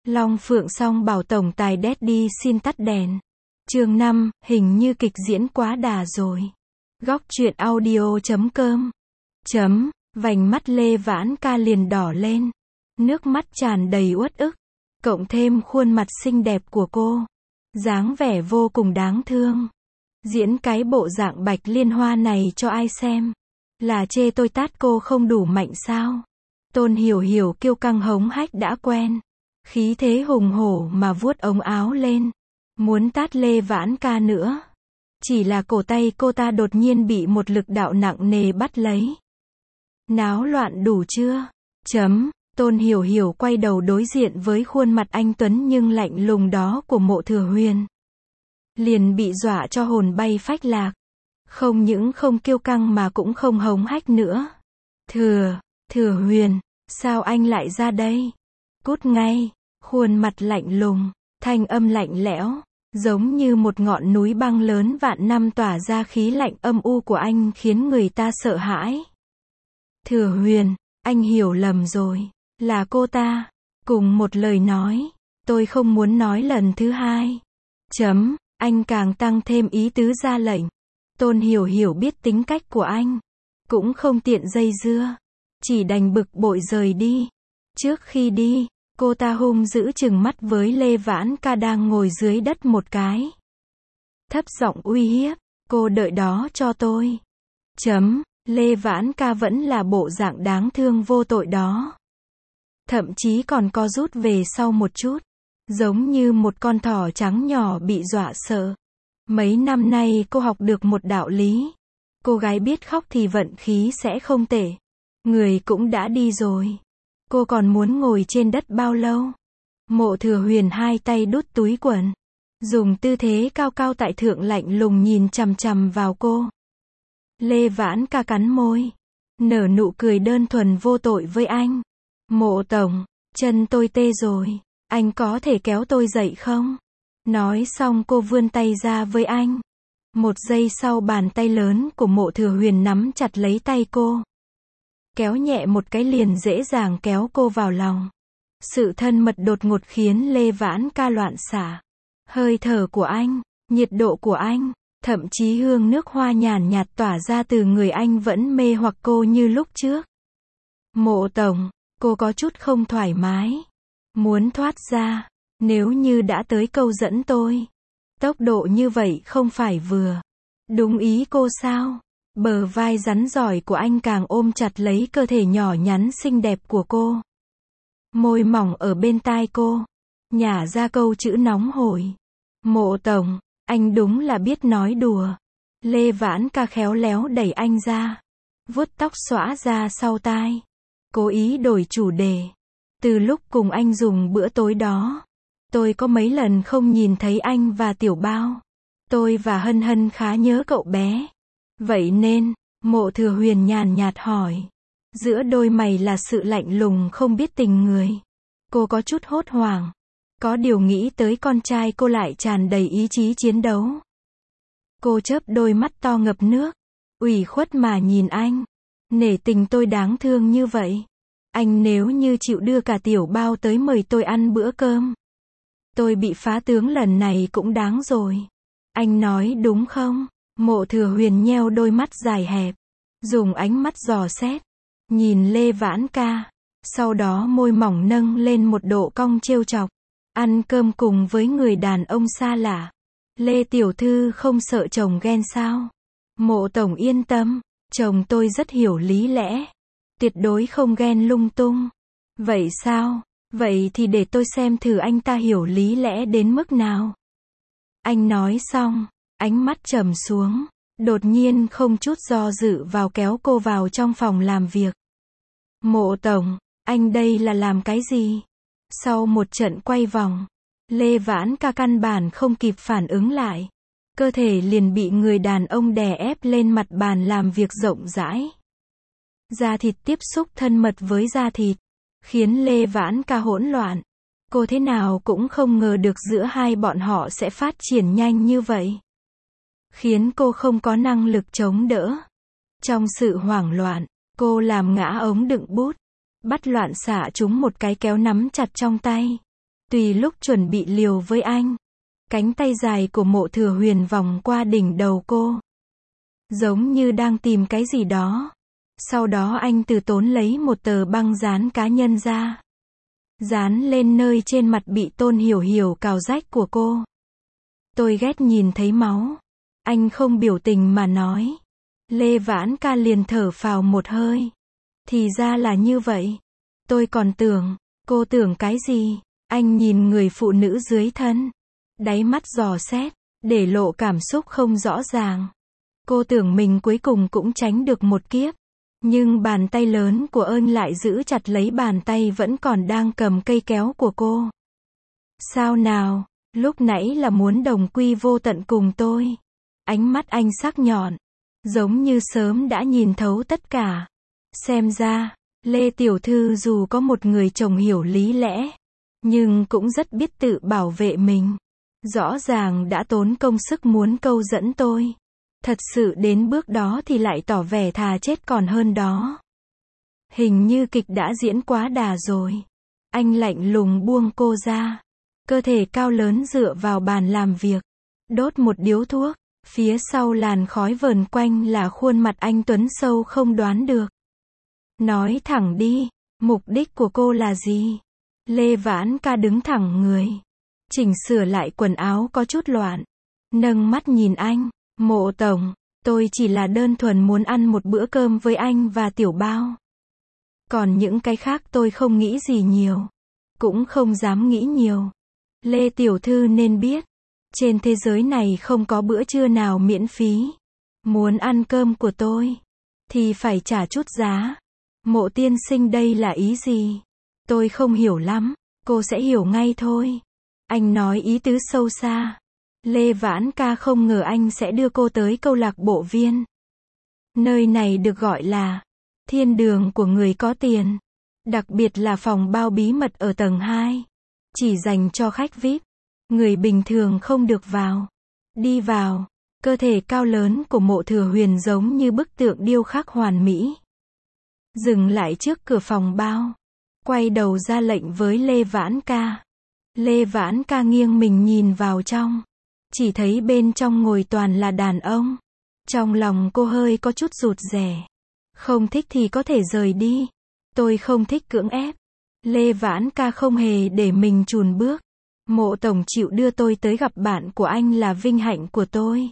Long Phượng Song bảo tổng tài Daddy xin tắt đèn. Chương 5, hình như kịch diễn quá đà rồi. Góc truyện audio.com. Vành mắt Lê Vãn Ca liền đỏ lên. Nước mắt tràn đầy uất ức. Cộng thêm khuôn mặt xinh đẹp của cô. Dáng vẻ vô cùng đáng thương. Diễn cái bộ dạng Bạch Liên Hoa này cho ai xem? Là chê tôi tát cô không đủ mạnh sao? Tôn Hiểu Hiểu kiêu căng hống hách đã quen. Khí thế hùng hổ mà vuốt ống áo lên. Muốn tát Lê Vãn Ca nữa. Chỉ là cổ tay cô ta đột nhiên bị một lực đạo nặng nề bắt lấy. Náo loạn đủ chưa? Tôn Hiểu Hiểu quay đầu đối diện với khuôn mặt anh tuấn nhưng lạnh lùng đó của Mộ Thừa Huyền. Liền bị dọa cho hồn bay phách lạc. Không những không kiêu căng mà cũng không hống hách nữa. Thừa Huyền, sao anh lại ra đây? Cút ngay. Khuôn mặt lạnh lùng, thanh âm lạnh lẽo, giống như một ngọn núi băng lớn vạn năm tỏa ra khí lạnh âm u của anh khiến người ta sợ hãi. Thừa Huyền, anh hiểu lầm rồi, là cô ta. Cùng một lời nói, tôi không muốn nói lần thứ hai. Anh càng tăng thêm ý tứ ra lệnh. Tôn Hiểu Hiểu biết tính cách của anh, cũng không tiện dây dưa, chỉ đành bực bội rời đi. Trước khi đi, cô ta hung dữ trừng mắt với Lê Vãn Ca đang ngồi dưới đất một cái. Thấp giọng uy hiếp, cô đợi đó cho tôi. Lê Vãn Ca vẫn là bộ dạng đáng thương vô tội đó. Thậm chí còn co rút về sau một chút. Giống như một con thỏ trắng nhỏ bị dọa sợ. Mấy năm nay cô học được một đạo lý. Cô gái biết khóc thì vận khí sẽ không tệ. Người cũng đã đi rồi. Cô còn muốn ngồi trên đất bao lâu? Mộ Thừa Huyền hai tay đút túi quần. Dùng tư thế cao cao tại thượng lạnh lùng nhìn chằm chằm vào cô. Lê Vãn Ca cắn môi. Nở nụ cười đơn thuần vô tội với anh. Mộ tổng, chân tôi tê rồi. Anh có thể kéo tôi dậy không? Nói xong cô vươn tay ra với anh. Một giây sau bàn tay lớn của Mộ Thừa Huyền nắm chặt lấy tay cô. Kéo nhẹ một cái liền dễ dàng kéo cô vào lòng. Sự thân mật đột ngột khiến Lê Vãn Ca loạn xạ. Hơi thở của anh, nhiệt độ của anh, thậm chí hương nước hoa nhàn nhạt tỏa ra từ người anh vẫn mê hoặc cô như lúc trước. Mộ tổng, cô có chút không thoải mái. Muốn thoát ra, nếu như đã tới câu dẫn tôi. Tốc độ như vậy không phải vừa. Đúng ý cô sao? Bờ vai rắn giỏi của anh càng ôm chặt lấy cơ thể nhỏ nhắn xinh đẹp của cô. Môi mỏng ở bên tai cô. Nhả ra câu chữ nóng hổi. Mộ tổng, anh đúng là biết nói đùa. Lê Vãn Ca khéo léo đẩy anh ra. Vuốt tóc xõa ra sau tai. Cố ý đổi chủ đề. Từ lúc cùng anh dùng bữa tối đó, tôi có mấy lần không nhìn thấy anh và Tiểu Bao. Tôi và Hân Hân khá nhớ cậu bé. Vậy nên, Mộ Thừa Huyền nhàn nhạt hỏi. Giữa đôi mày là sự lạnh lùng không biết tình người. Cô có chút hốt hoảng. Có điều nghĩ tới con trai cô lại tràn đầy ý chí chiến đấu. Cô chớp đôi mắt to ngập nước. Ủy khuất mà nhìn anh. Nể tình tôi đáng thương như vậy. Anh nếu như chịu đưa cả Tiểu Bao tới mời tôi ăn bữa cơm. Tôi bị phá tướng lần này cũng đáng rồi. Anh nói đúng không? Mộ Thừa Huyền nheo đôi mắt dài hẹp. Dùng ánh mắt dò xét. Nhìn Lê Vãn Ca. Sau đó môi mỏng nâng lên một độ cong trêu chọc. Ăn cơm cùng với người đàn ông xa lạ. Lê tiểu thư không sợ chồng ghen sao? Mộ tổng yên tâm. Chồng tôi rất hiểu lý lẽ. Tuyệt đối không ghen lung tung. Vậy sao? Vậy thì để tôi xem thử anh ta hiểu lý lẽ đến mức nào. Anh nói xong, ánh mắt trầm xuống. Đột nhiên không chút do dự vào kéo cô vào trong phòng làm việc. Mộ tổng, anh đây là làm cái gì? Sau một trận quay vòng, Lê Vãn Ca căn bản không kịp phản ứng lại. Cơ thể liền bị người đàn ông đè ép lên mặt bàn làm việc rộng rãi. Da thịt tiếp xúc thân mật với da thịt, khiến Lê Vãn Ca hỗn loạn. Cô thế nào cũng không ngờ được giữa hai bọn họ sẽ phát triển nhanh như vậy. Khiến cô không có năng lực chống đỡ. Trong sự hoảng loạn, cô làm ngã ống đựng bút. Bắt loạn xạ chúng một cái kéo nắm chặt trong tay. Tùy lúc chuẩn bị liều với anh, cánh tay dài của Mộ Thừa Huyền vòng qua đỉnh đầu cô, giống như đang tìm cái gì đó. Sau đó anh từ tốn lấy một tờ băng dán cá nhân ra, dán lên nơi trên mặt bị Tôn Hiểu Hiểu cào rách của cô. Tôi ghét nhìn thấy máu. Anh không biểu tình mà nói. Lê Vãn Ca liền thở phào một hơi. Thì ra là như vậy. Tôi còn tưởng, cô tưởng cái gì? Anh nhìn người phụ nữ dưới thân, đáy mắt dò xét, để lộ cảm xúc không rõ ràng. Cô tưởng mình cuối cùng cũng tránh được một kiếp. Nhưng bàn tay lớn của ơn lại giữ chặt lấy bàn tay vẫn còn đang cầm cây kéo của cô. Sao nào, lúc nãy là muốn đồng quy vô tận cùng tôi. Ánh mắt anh sắc nhọn, giống như sớm đã nhìn thấu tất cả. Xem ra, Lê Tiểu Thư dù có một người chồng hiểu lý lẽ, nhưng cũng rất biết tự bảo vệ mình. Rõ ràng đã tốn công sức muốn câu dẫn tôi. Thật sự đến bước đó thì lại tỏ vẻ thà chết còn hơn đó. Hình như kịch đã diễn quá đà rồi. Anh lạnh lùng buông cô ra. Cơ thể cao lớn dựa vào bàn làm việc, đốt một điếu thuốc. Phía sau làn khói vờn quanh là khuôn mặt anh tuấn sâu không đoán được. Nói thẳng đi, mục đích của cô là gì? Lê Vãn Ca đứng thẳng người, chỉnh sửa lại quần áo có chút loạn, nâng mắt nhìn anh. Mộ tổng, tôi chỉ là đơn thuần muốn ăn một bữa cơm với anh và Tiểu Bao. Còn những cái khác tôi không nghĩ gì nhiều, cũng không dám nghĩ nhiều. Lê Tiểu Thư nên biết, trên thế giới này không có bữa trưa nào miễn phí. Muốn ăn cơm của tôi, thì phải trả chút giá. Mộ tiên sinh đây là ý gì? Tôi không hiểu lắm, cô sẽ hiểu ngay thôi. Anh nói ý tứ sâu xa. Lê Vãn Ca không ngờ anh sẽ đưa cô tới câu lạc bộ viên. Nơi này được gọi là thiên đường của người có tiền. Đặc biệt là phòng bao bí mật ở tầng 2. Chỉ dành cho khách VIP. Người bình thường không được vào. Đi vào, cơ thể cao lớn của Mộ Thừa Huyền giống như bức tượng điêu khắc hoàn mỹ. Dừng lại trước cửa phòng bao. Quay đầu ra lệnh với Lê Vãn Ca. Lê Vãn Ca nghiêng mình nhìn vào trong. Chỉ thấy bên trong ngồi toàn là đàn ông. Trong lòng cô hơi có chút rụt rè. Không thích thì có thể rời đi. Tôi không thích cưỡng ép. Lê Vãn Ca không hề để mình chùn bước. Mộ tổng chịu đưa tôi tới gặp bạn của anh là vinh hạnh của tôi.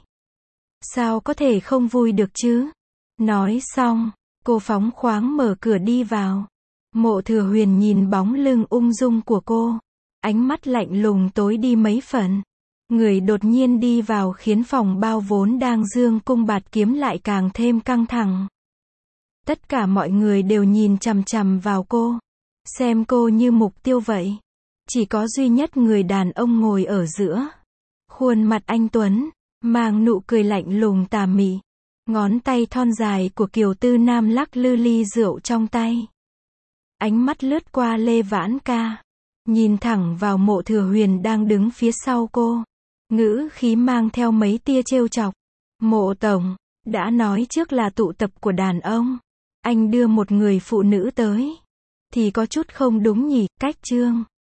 Sao có thể không vui được chứ? Nói xong, cô phóng khoáng mở cửa đi vào. Mộ Thừa Huyền nhìn bóng lưng ung dung của cô. Ánh mắt lạnh lùng tối đi mấy phần. Người đột nhiên đi vào khiến phòng bao vốn đang dương cung bạt kiếm lại càng thêm căng thẳng. Tất cả mọi người đều nhìn chằm chằm vào cô. Xem cô như mục tiêu vậy. Chỉ có duy nhất người đàn ông ngồi ở giữa. Khuôn mặt anh tuấn, mang nụ cười lạnh lùng tà mị. Ngón tay thon dài của Kiều Tư Nam lắc lư ly rượu trong tay. Ánh mắt lướt qua Lê Vãn Ca. Nhìn thẳng vào Mộ Thừa Huyền đang đứng phía sau cô. Ngữ khí mang theo mấy tia trêu chọc. Mộ tổng, đã nói trước là tụ tập của đàn ông. Anh đưa một người phụ nữ tới. Thì có chút không đúng nhỉ, cách chương.